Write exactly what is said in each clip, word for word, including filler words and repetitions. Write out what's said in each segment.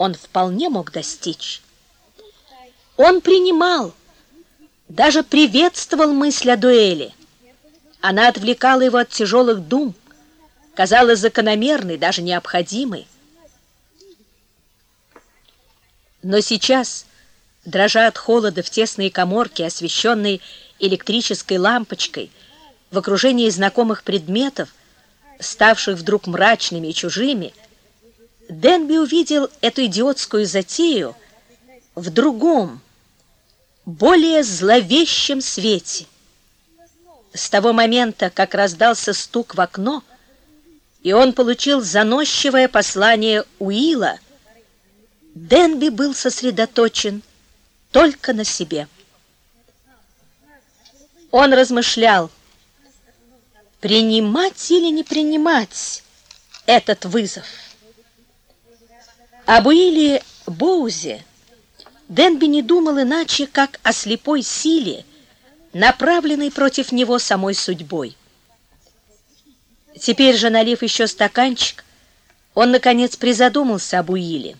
он вполне мог достичь. Он принимал, даже приветствовал мысль о дуэли. Она отвлекала его от тяжелых дум, казалась закономерной, даже необходимой. Но сейчас, дрожа от холода в тесной каморке, освещенной электрической лампочкой, в окружении знакомых предметов, ставших вдруг мрачными и чужими, Денби увидел эту идиотскую затею в другом, более зловещем свете. С того момента, как раздался стук в окно, и он получил заносчивое послание Уилла, Денби был сосредоточен только на себе. Он размышлял, принимать или не принимать этот вызов. Об Уилле Боузе Денби не думал иначе, как о слепой силе, направленной против него самой судьбой. Теперь же, налив еще стаканчик, он, наконец, призадумался об Уилле.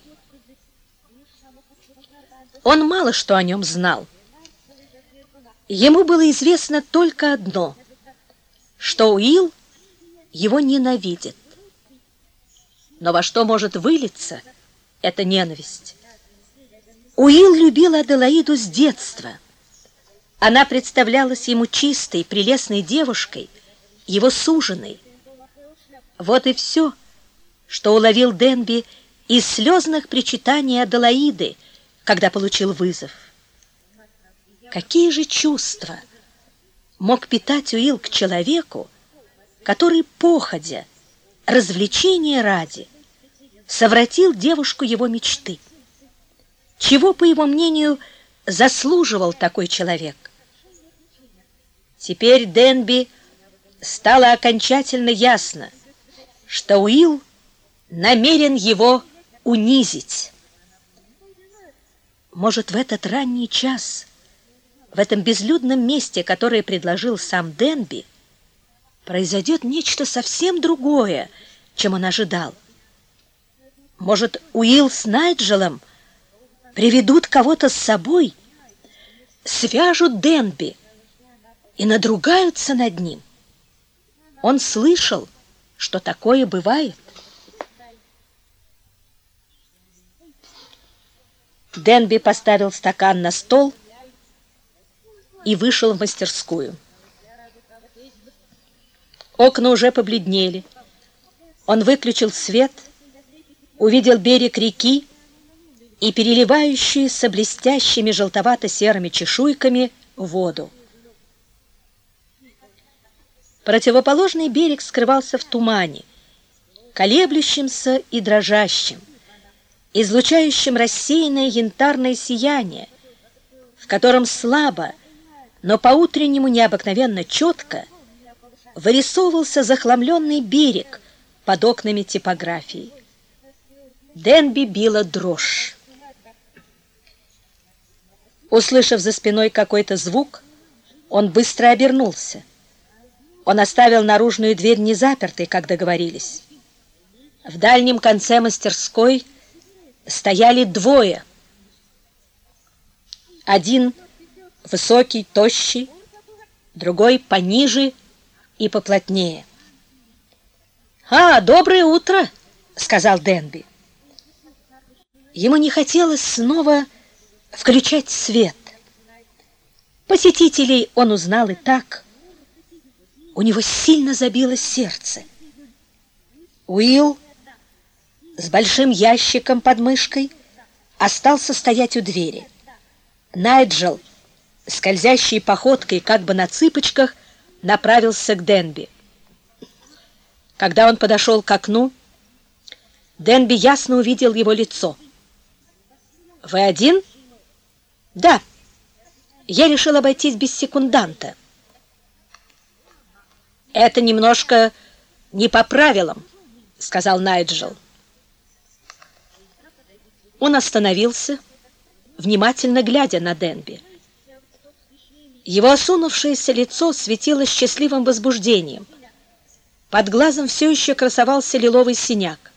Он мало что о нем знал. Ему было известно только одно, что Уилл его ненавидит. Но во что может вылиться эта ненависть? Уилл любил Аделаиду с детства. Она представлялась ему чистой, прелестной девушкой, его суженой. Вот и все, что уловил Денби из слезных причитаний Аделаиды, когда получил вызов. Какие же чувства мог питать Уилл к человеку, который, походя, развлечения ради, совратил девушку его мечты? Чего, по его мнению, заслуживал такой человек? Теперь Денби стало окончательно ясно, что Уилл намерен его унизить. Может, в этот ранний час, в этом безлюдном месте, которое предложил сам Денби, произойдет нечто совсем другое, чем он ожидал. Может, Уилл с Найджелом приведут кого-то с собой, свяжут Денби и надругаются над ним. Он слышал, что такое бывает. Денби поставил стакан на стол и вышел в мастерскую. Окна уже побледнели. Он выключил свет, увидел берег реки и переливающуюся блестящими желтовато-серыми чешуйками воду. Противоположный берег скрывался в тумане, колеблющемся и дрожащем, излучающем рассеянное янтарное сияние, в котором слабо, но по-утреннему необыкновенно четко вырисовывался захламленный берег под окнами типографии. Денби била дрожь. Услышав за спиной какой-то звук, он быстро обернулся. Он оставил наружную дверь незапертой, как договорились. В дальнем конце мастерской стояли двое. Один высокий, тощий, другой пониже и поплотнее. «А, доброе утро!» — сказал Денби. Ему не хотелось снова включать свет. Посетителей он узнал и так. У него сильно забилось сердце. Уилл с большим ящиком под мышкой остался стоять у двери. Найджел, скользящей походкой, как бы на цыпочках, направился к Денби. Когда он подошел к окну, Денби ясно увидел его лицо. «Вы один?» «Да. Я решил обойтись без секунданта». «Это немножко не по правилам», — сказал Найджел. Он остановился, внимательно глядя на Денби. Его осунувшееся лицо светило счастливым возбуждением. Под глазом все еще красовался лиловый синяк.